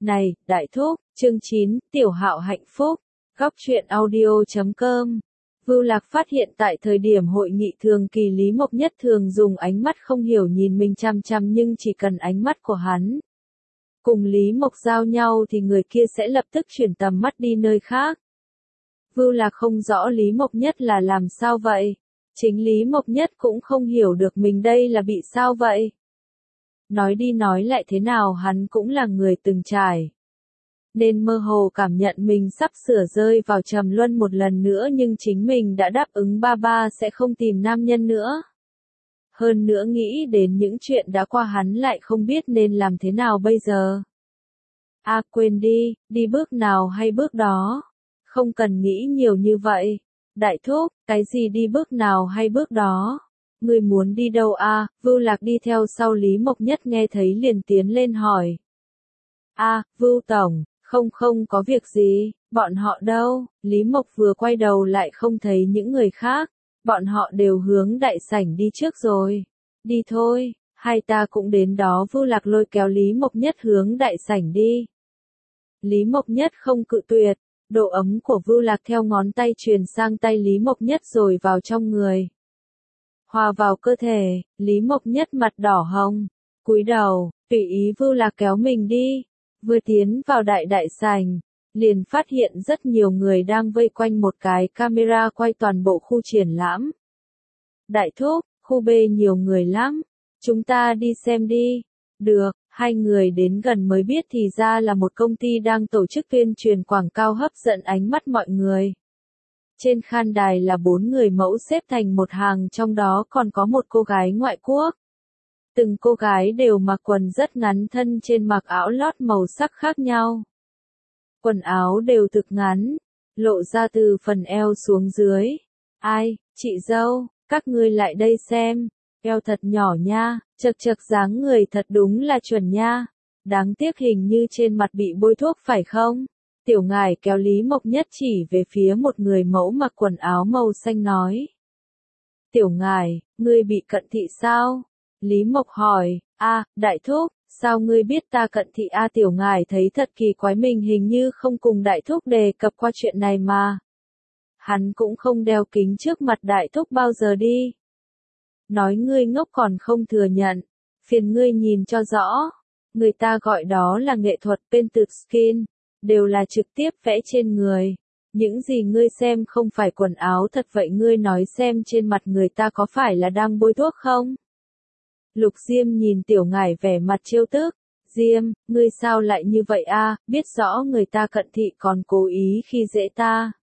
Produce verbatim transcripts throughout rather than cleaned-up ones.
Này, đại thúc, chương chín, Tiểu Hạo hạnh phúc, góc truyện audio chấm com. Vưu Lạc phát hiện tại thời điểm hội nghị thường kỳ Lý Mộc Nhất thường dùng ánh mắt không hiểu nhìn mình chằm chằm, nhưng chỉ cần ánh mắt của hắn cùng Lý Mộc giao nhau thì người kia sẽ lập tức chuyển tầm mắt đi nơi khác. Vưu Lạc không rõ Lý Mộc Nhất là làm sao vậy. Chính Lý Mộc Nhất cũng không hiểu được mình đây là bị sao vậy. Nói đi nói lại thế nào hắn cũng là người từng trải, nên mơ hồ cảm nhận mình sắp sửa rơi vào trầm luân một lần nữa, nhưng chính mình đã đáp ứng ba ba sẽ không tìm nam nhân nữa. Hơn nữa nghĩ đến những chuyện đã qua hắn lại không biết nên làm thế nào bây giờ. À quên đi, đi bước nào hay bước đó. Không cần nghĩ nhiều như vậy. Đại thúc, cái gì đi bước nào hay bước đó? Người muốn đi đâu à? Vưu Lạc đi theo sau Lý Mộc Nhất nghe thấy liền tiến lên hỏi. À, Vưu Tổng, không không có việc gì, bọn họ đâu? Lý Mộc vừa quay đầu lại không thấy những người khác, bọn họ đều hướng đại sảnh đi trước rồi. Đi thôi, hai ta cũng đến đó. Vưu Lạc lôi kéo Lý Mộc Nhất hướng đại sảnh đi. Lý Mộc Nhất không cự tuyệt, độ ấm của Vưu Lạc theo ngón tay truyền sang tay Lý Mộc Nhất rồi vào trong người. Hòa vào cơ thể, Lý Mộc Nhất mặt đỏ hồng, cúi đầu, tùy ý Vưu Lạc kéo mình đi. Vừa tiến vào đại đại sảnh, liền phát hiện rất nhiều người đang vây quanh một cái camera quay toàn bộ khu triển lãm. Đại thúc, khu B nhiều người lắm, chúng ta đi xem đi. Được, hai người đến gần mới biết thì ra là một công ty đang tổ chức tuyên truyền quảng cáo hấp dẫn ánh mắt mọi người. Trên khán đài là bốn người mẫu xếp thành một hàng, trong đó còn có một cô gái ngoại quốc. Từng cô gái đều mặc quần rất ngắn, thân trên mặc áo lót màu sắc khác nhau. Quần áo đều thực ngắn, lộ ra từ phần eo xuống dưới. Ai, chị dâu, các ngươi lại đây xem, eo thật nhỏ nha, chật chật dáng người thật đúng là chuẩn nha. Đáng tiếc hình như trên mặt bị bôi thuốc phải không? Tiểu Ngải kéo Lý Mộc Nhất chỉ về phía một người mẫu mặc quần áo màu xanh nói. Tiểu Ngải, ngươi bị cận thị sao? Lý Mộc hỏi. A, đại thúc, sao ngươi biết ta cận thị? A, Tiểu Ngải thấy thật kỳ quái, mình hình như không cùng đại thúc đề cập qua chuyện này mà. Hắn cũng không đeo kính trước mặt đại thúc bao giờ đi. Nói ngươi ngốc còn không thừa nhận, phiền ngươi nhìn cho rõ. Người ta gọi đó là nghệ thuật painted skin, đều là trực tiếp vẽ trên người. Những gì ngươi xem không phải quần áo thật, vậy ngươi nói xem trên mặt người ta có phải là đang bôi thuốc không? Lục Diêm nhìn Tiểu Ngải vẻ mặt trêu tức. Diêm, ngươi sao lại như vậy a? Biết rõ người ta cận thị còn cố ý khi dễ ta.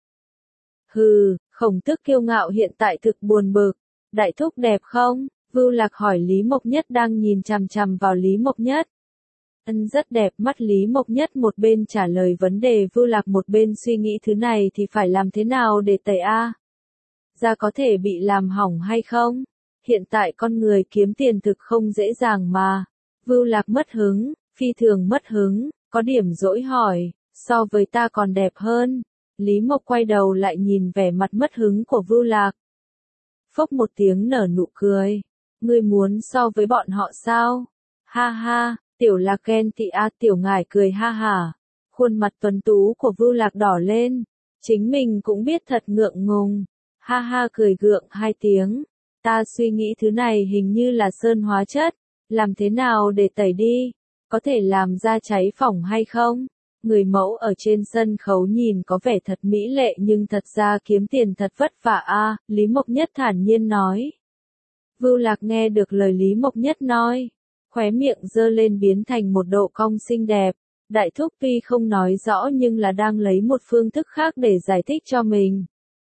Hừ, Khổng Tước kiêu ngạo hiện tại thực buồn bực. Đại thúc đẹp không? Vưu Lạc hỏi Lý Mộc Nhất đang nhìn chằm chằm vào Lý Mộc Nhất. Ân, rất đẹp. Mắt Lý Mộc Nhất một bên trả lời vấn đề Vưu Lạc một bên suy nghĩ thứ này thì phải làm thế nào để tẩy a? Da có thể bị làm hỏng hay không? Hiện tại con người kiếm tiền thực không dễ dàng mà. Vưu Lạc mất hứng, phi thường mất hứng, có điểm dỗi hỏi, so với ta còn đẹp hơn. Lý Mộc quay đầu lại nhìn vẻ mặt mất hứng của Vưu Lạc. Phốc một tiếng nở nụ cười. Ngươi muốn so với bọn họ sao? Ha ha, Tiểu Lạc ghen tị a. Tiểu Ngải cười ha hả. Khuôn mặt tuấn tú của Vưu Lạc đỏ lên. Chính mình cũng biết thật ngượng ngùng. Ha ha cười gượng hai tiếng. Ta suy nghĩ thứ này hình như là sơn hóa chất. Làm thế nào để tẩy đi? Có thể làm da cháy phỏng hay không? Người mẫu ở trên sân khấu nhìn có vẻ thật mỹ lệ nhưng thật ra kiếm tiền thật vất vả a. Lý Mộc Nhất thản nhiên nói. Vưu Lạc nghe được lời Lý Mộc Nhất nói, khóe miệng giơ lên biến thành một độ cong xinh đẹp. Đại thúc tuy không nói rõ nhưng là đang lấy một phương thức khác để giải thích cho mình.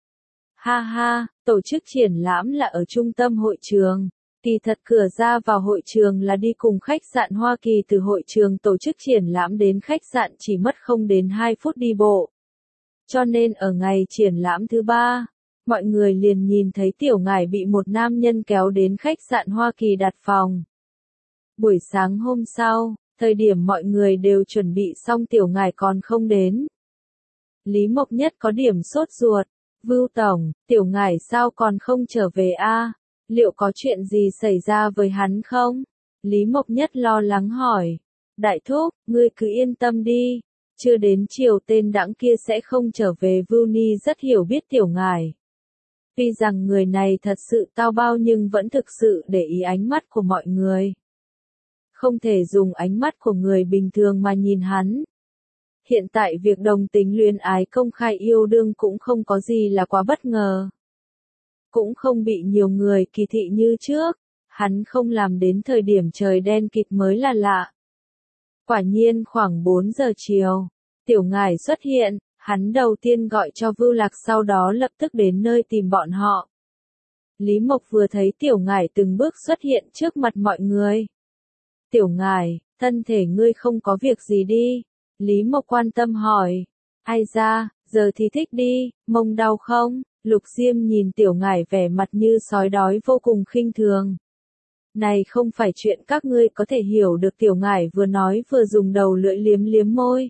Ha ha, tổ chức triển lãm là ở trung tâm hội trường. Kỳ thật cửa ra vào hội trường là đi cùng khách sạn Hoa Kỳ, từ hội trường tổ chức triển lãm đến khách sạn chỉ mất không đến hai phút đi bộ. Cho nên ở ngày triển lãm thứ ba, mọi người liền nhìn thấy Tiểu Ngải bị một nam nhân kéo đến khách sạn Hoa Kỳ đặt phòng. Buổi sáng hôm sau, thời điểm mọi người đều chuẩn bị xong Tiểu Ngải còn không đến. Lý Mộc Nhất có điểm sốt ruột. Vưu Tổng, Tiểu Ngải sao còn không trở về a? Liệu có chuyện gì xảy ra với hắn không? Lý Mộc Nhất lo lắng hỏi. Đại thúc, ngươi cứ yên tâm đi. Chưa đến chiều tên đãng kia sẽ không trở về. Vưu Ni rất hiểu biết tiểu ngải. Tuy rằng người này thật sự tao bao nhưng vẫn thực sự để ý ánh mắt của mọi người. Không thể dùng ánh mắt của người bình thường mà nhìn hắn. Hiện tại việc đồng tính luyến ái công khai yêu đương cũng không có gì là quá bất ngờ. Cũng không bị nhiều người kỳ thị như trước. Hắn không làm đến thời điểm trời đen kịt mới là lạ. Quả nhiên khoảng bốn giờ chiều, tiểu ngải xuất hiện, hắn đầu tiên gọi cho Vưu Lạc sau đó lập tức đến nơi tìm bọn họ. Lý Mộc vừa thấy tiểu ngải từng bước xuất hiện trước mặt mọi người. Tiểu ngải, thân thể ngươi không có việc gì đi? Lý Mộc quan tâm hỏi. Ai ra, giờ thì thích đi, mông đau không? Lục Diêm nhìn tiểu ngải vẻ mặt như sói đói vô cùng khinh thường. Này không phải chuyện các ngươi có thể hiểu được, tiểu ngải vừa nói vừa dùng đầu lưỡi liếm liếm môi.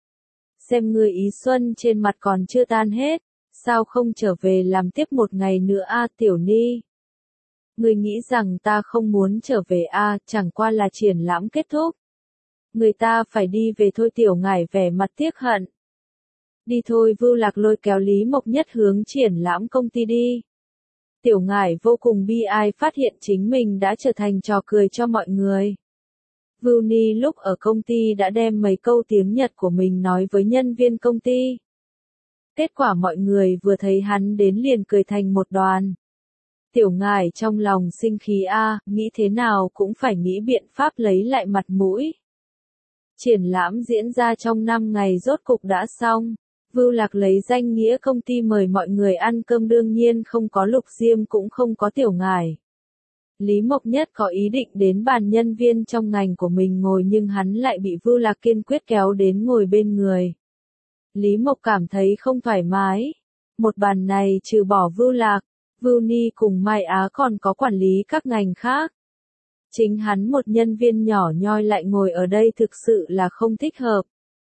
Xem ngươi ý xuân trên mặt còn chưa tan hết, sao không trở về làm tiếp một ngày nữa a tiểu ni? Ngươi nghĩ rằng ta không muốn trở về a, chẳng qua là triển lãm kết thúc. Người ta phải đi về thôi, tiểu ngải vẻ mặt tiếc hận. Đi thôi, Vưu Lạc lôi kéo Lý Mộc Nhất hướng triển lãm công ty đi. Tiểu ngải vô cùng bi ai phát hiện chính mình đã trở thành trò cười cho mọi người. Vưu Ni lúc ở công ty đã đem mấy câu tiếng Nhật của mình nói với nhân viên công ty. Kết quả mọi người vừa thấy hắn đến liền cười thành một đoàn. Tiểu ngải trong lòng sinh khí a, nghĩ thế nào cũng phải nghĩ biện pháp lấy lại mặt mũi. Triển lãm diễn ra trong năm ngày rốt cục đã xong. Vưu Lạc lấy danh nghĩa công ty mời mọi người ăn cơm, đương nhiên không có Lục Diêm cũng không có tiểu ngải. Lý Mộc Nhất có ý định đến bàn nhân viên trong ngành của mình ngồi nhưng hắn lại bị Vưu Lạc kiên quyết kéo đến ngồi bên người. Lý Mộc cảm thấy không thoải mái. Một bàn này trừ bỏ Vưu Lạc, Vưu Ni cùng Mai Á còn có quản lý các ngành khác. Chính hắn một nhân viên nhỏ nhoi lại ngồi ở đây thực sự là không thích hợp.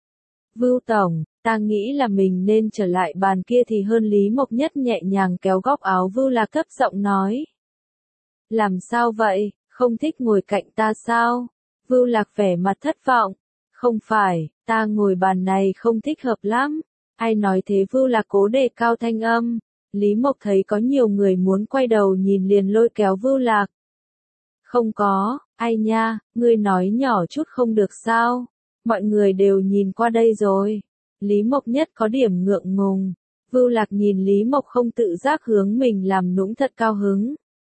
Vưu Tổng, ta nghĩ là mình nên trở lại bàn kia thì hơn. Lý Mộc Nhất nhẹ nhàng kéo góc áo Vưu Lạc thấp giọng nói. Làm sao vậy, không thích ngồi cạnh ta sao? Vưu Lạc vẻ mặt thất vọng. Không phải, ta ngồi bàn này không thích hợp lắm. Ai nói thế? Vưu Lạc cố đề cao thanh âm. Lý Mộc thấy có nhiều người muốn quay đầu nhìn liền lôi kéo Vưu Lạc. Không có, ai nha, ngươi nói nhỏ chút không được sao? Mọi người đều nhìn qua đây rồi. Lý Mộc Nhất có điểm ngượng ngùng. Vưu Lạc nhìn Lý Mộc không tự giác hướng mình làm nũng thật cao hứng.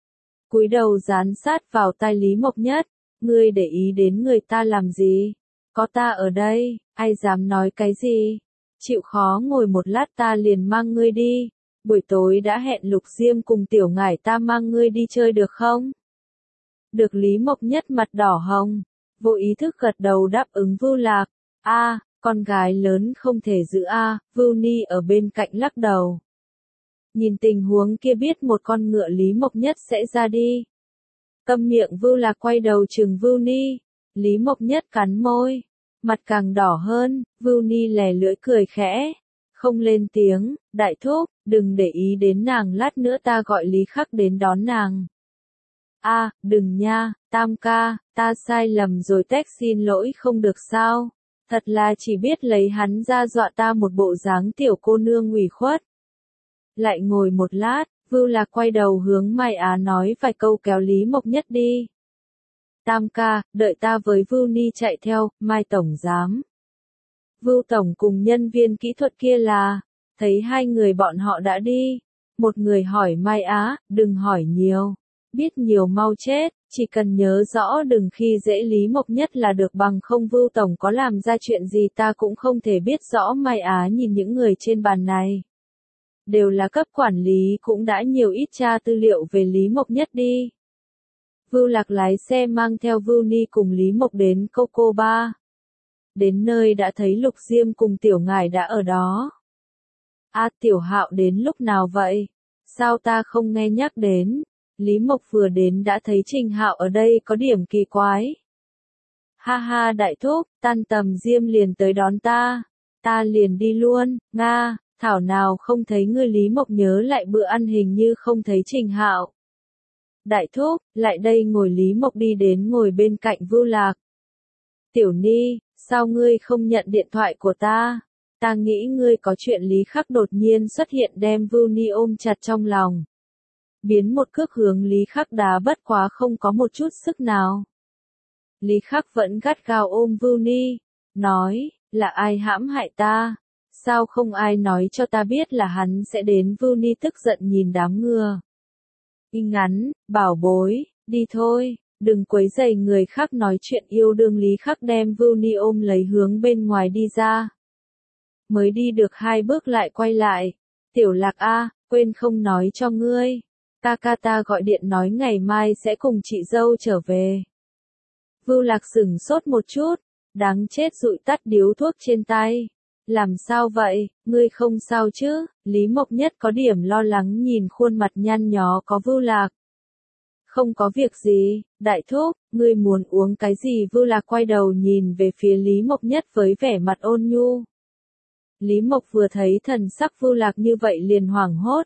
Cúi đầu dán sát vào tai Lý Mộc Nhất. Ngươi để ý đến người ta làm gì? Có ta ở đây, ai dám nói cái gì? Chịu khó ngồi một lát ta liền mang ngươi đi. Buổi tối đã hẹn Lục Diêm cùng tiểu ngải ta mang ngươi đi chơi được không? Được. Lý Mộc Nhất mặt đỏ hồng, vô ý thức gật đầu đáp ứng Vưu Lạc. A, con gái lớn không thể giữ a. Vưu Ni ở bên cạnh lắc đầu. Nhìn tình huống kia biết một con ngựa Lý Mộc Nhất sẽ ra đi. Câm miệng. Vưu Lạc quay đầu trừng Vưu Ni. Lý Mộc Nhất cắn môi, mặt càng đỏ hơn. Vưu Ni lè lưỡi cười khẽ, không lên tiếng. Đại thúc, đừng để ý đến nàng, lát nữa ta gọi Lý Khắc đến đón nàng. A, à, đừng nha, Tam ca, ta sai lầm rồi, tech xin lỗi không được sao? Thật là chỉ biết lấy hắn ra dọa ta, một bộ dáng tiểu cô nương ủy khuất. Lại ngồi một lát, Vưu Lạc quay đầu hướng Mai Á nói vài câu kéo Lý Mộc Nhất đi. Tam ca, đợi ta với Vưu Ni chạy theo. Mai tổng giám. Vưu tổng cùng nhân viên kỹ thuật kia là, thấy hai người bọn họ đã đi. Một người hỏi Mai Á, đừng hỏi nhiều. Biết nhiều mau chết, chỉ cần nhớ rõ đừng khi dễ Lý Mộc Nhất là được, bằng không Vưu tổng có làm ra chuyện gì ta cũng không thể biết rõ. Mai Á nhìn những người trên bàn này. Đều là cấp quản lý, cũng đã nhiều ít tra tư liệu về Lý Mộc Nhất đi. Vưu Lạc lái xe mang theo Vưu Ni cùng Lý Mộc đến Coco Bar. Đến nơi đã thấy Lục Diêm cùng tiểu ngải đã ở đó. A, tiểu Hạo đến lúc nào vậy? Sao ta không nghe nhắc đến? Lý Mộc vừa đến đã thấy Trình Hạo ở đây, có điểm kỳ quái. Ha ha đại thúc, tan tầm Diêm liền tới đón ta. Ta liền đi luôn. Nga, thảo nào không thấy ngươi. Lý Mộc nhớ lại bữa ăn hình như không thấy Trình Hạo. Đại thúc, lại đây ngồi. Lý Mộc đi đến ngồi bên cạnh Vưu Lạc. Tiểu Ni, sao ngươi không nhận điện thoại của ta? Ta nghĩ ngươi có chuyện. Lý Khắc đột nhiên xuất hiện đem Vưu Ni ôm chặt trong lòng. Biến một cước hướng Lý Khắc đá bất quá không có một chút sức nào. Lý Khắc vẫn gắt gao ôm Vưu Ni, nói, là ai hãm hại ta? Sao không ai nói cho ta biết là hắn sẽ đến? Vưu Ni tức giận nhìn đám ngựa. Y ngắn, bảo bối, đi thôi, đừng quấy rầy người khác nói chuyện yêu đương. Lý Khắc đem Vưu Ni ôm lấy hướng bên ngoài đi ra. Mới đi được hai bước lại quay lại. Tiểu Lạc a, quên không nói cho ngươi. Ta ca ta gọi điện nói ngày mai sẽ cùng chị dâu trở về. Vưu Lạc sửng sốt một chút, đáng chết dụi tắt điếu thuốc trên tay. Làm sao vậy, ngươi không sao chứ? Lý Mộc Nhất có điểm lo lắng nhìn khuôn mặt nhăn nhó có Vưu Lạc. Không có việc gì, đại thúc, ngươi muốn uống cái gì? Vưu Lạc quay đầu nhìn về phía Lý Mộc Nhất với vẻ mặt ôn nhu. Lý Mộc vừa thấy thần sắc Vưu Lạc như vậy liền hoảng hốt.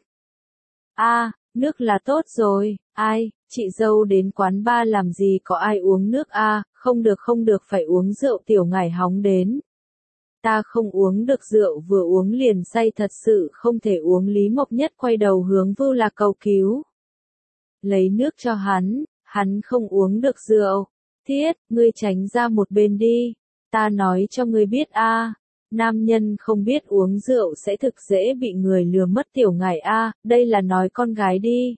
A, nước là tốt rồi, ai, chị dâu đến quán bar làm gì có ai uống nước a? Không được không được, phải uống rượu. Tiểu Ngải hóng đến. Ta không uống được rượu, vừa uống liền say, thật sự không thể uống. Lý Mộc Nhất quay đầu hướng Vưu Lạc cầu cứu. Lấy nước cho hắn, hắn không uống được rượu. Thiết, ngươi tránh ra một bên đi. Ta nói cho ngươi biết a, nam nhân không biết uống rượu sẽ thực dễ bị người lừa mất. Tiểu Ngải a, đây là nói con gái đi.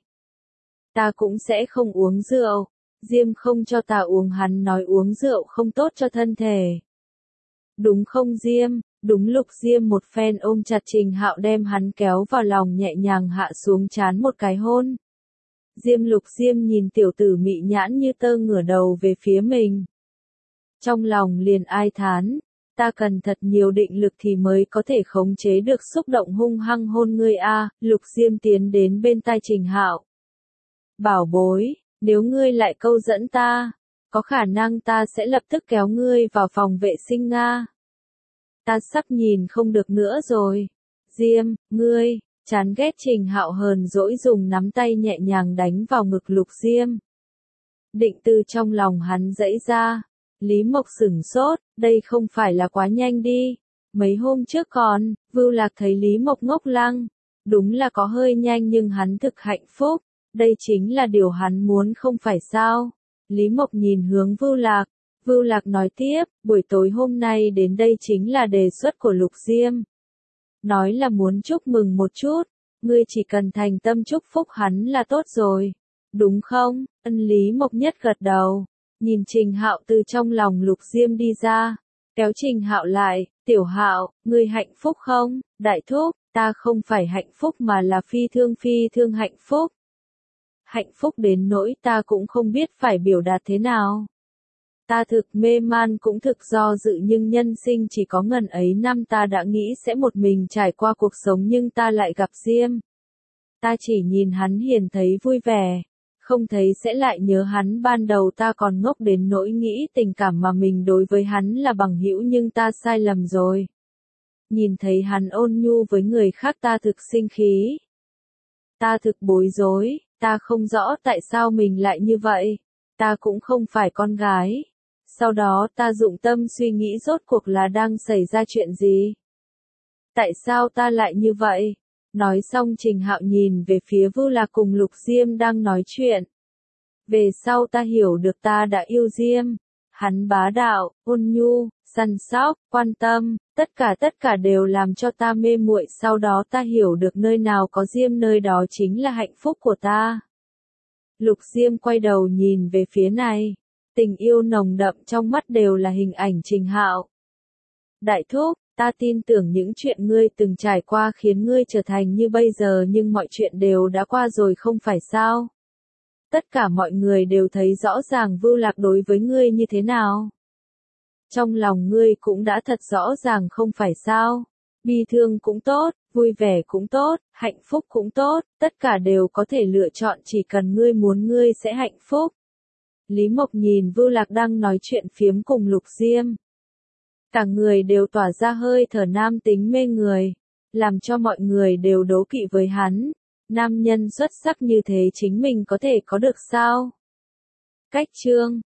Ta cũng sẽ không uống rượu. Diêm không cho ta uống, hắn nói uống rượu không tốt cho thân thể. Đúng không Diêm? Đúng lúc Diêm một phen ôm chặt Trình Hạo đem hắn kéo vào lòng, nhẹ nhàng hạ xuống trán một cái hôn. Diêm Lục Diêm nhìn tiểu tử mị nhãn như tơ ngửa đầu về phía mình. Trong lòng liền ai thán, ta cần thật nhiều định lực thì mới có thể khống chế được xúc động hung hăng hôn ngươi a. Lục Diêm tiến đến bên tai Trình Hạo. Bảo bối, nếu ngươi lại câu dẫn ta, có khả năng ta sẽ lập tức kéo ngươi vào phòng vệ sinh Nga. Ta sắp nhìn không được nữa rồi. Diêm, ngươi, chán ghét. Trình Hạo hờn dỗi dùng nắm tay nhẹ nhàng đánh vào ngực Lục Diêm. Định tư trong lòng hắn dãy ra. Lý Mộc sửng sốt, đây không phải là quá nhanh đi. Mấy hôm trước còn, Vưu Lạc thấy Lý Mộc ngốc lăng. Đúng là có hơi nhanh nhưng hắn thực hạnh phúc. Đây chính là điều hắn muốn không phải sao? Lý Mộc nhìn hướng Vưu Lạc. Vưu Lạc nói tiếp, buổi tối hôm nay đến đây chính là đề xuất của Lục Diêm. Nói là muốn chúc mừng một chút, ngươi chỉ cần thành tâm chúc phúc hắn là tốt rồi. Đúng không? Ân. Lý Mộc Nhất gật đầu, nhìn Trình Hạo từ trong lòng Lục Diêm đi ra, kéo Trình Hạo lại, Tiểu Hạo, ngươi hạnh phúc không? Đại thúc, ta không phải hạnh phúc mà là phi thương phi thương hạnh phúc. Hạnh phúc đến nỗi ta cũng không biết phải biểu đạt thế nào. Ta thực mê man cũng thực do dự, nhưng nhân sinh chỉ có ngần ấy năm, ta đã nghĩ sẽ một mình trải qua cuộc sống nhưng ta lại gặp Diêm. Ta chỉ nhìn hắn hiền thấy vui vẻ, không thấy sẽ lại nhớ hắn. Ban đầu ta còn ngốc đến nỗi nghĩ tình cảm mà mình đối với hắn là bằng hữu, nhưng ta sai lầm rồi. Nhìn thấy hắn ôn nhu với người khác ta thực sinh khí. Ta thực bối rối, ta không rõ tại sao mình lại như vậy. Ta cũng không phải con gái. Sau đó ta dụng tâm suy nghĩ rốt cuộc là đang xảy ra chuyện gì. Tại sao ta lại như vậy? Nói xong Trình Hạo nhìn về phía Vưu Lạc cùng Lục Diêm đang nói chuyện. Về sau ta hiểu được ta đã yêu Diêm. Hắn bá đạo, ôn nhu, săn sóc, quan tâm, tất cả tất cả đều làm cho ta mê muội. Sau đó ta hiểu được nơi nào có Diêm nơi đó chính là hạnh phúc của ta. Lục Diêm quay đầu nhìn về phía này. Tình yêu nồng đậm trong mắt đều là hình ảnh Trình Hạo. Đại thúc, ta tin tưởng những chuyện ngươi từng trải qua khiến ngươi trở thành như bây giờ, nhưng mọi chuyện đều đã qua rồi không phải sao? Tất cả mọi người đều thấy rõ ràng Vưu Lạc đối với ngươi như thế nào. Trong lòng ngươi cũng đã thật rõ ràng không phải sao? Bi thương cũng tốt, vui vẻ cũng tốt, hạnh phúc cũng tốt, tất cả đều có thể lựa chọn, chỉ cần ngươi muốn ngươi sẽ hạnh phúc. Lý Mộc nhìn Vưu Lạc đang nói chuyện phiếm cùng Lục Diêm. Cả người đều tỏa ra hơi thở nam tính mê người, làm cho mọi người đều đố kỵ với hắn. Nam nhân xuất sắc như thế chính mình có thể có được sao? Cách chương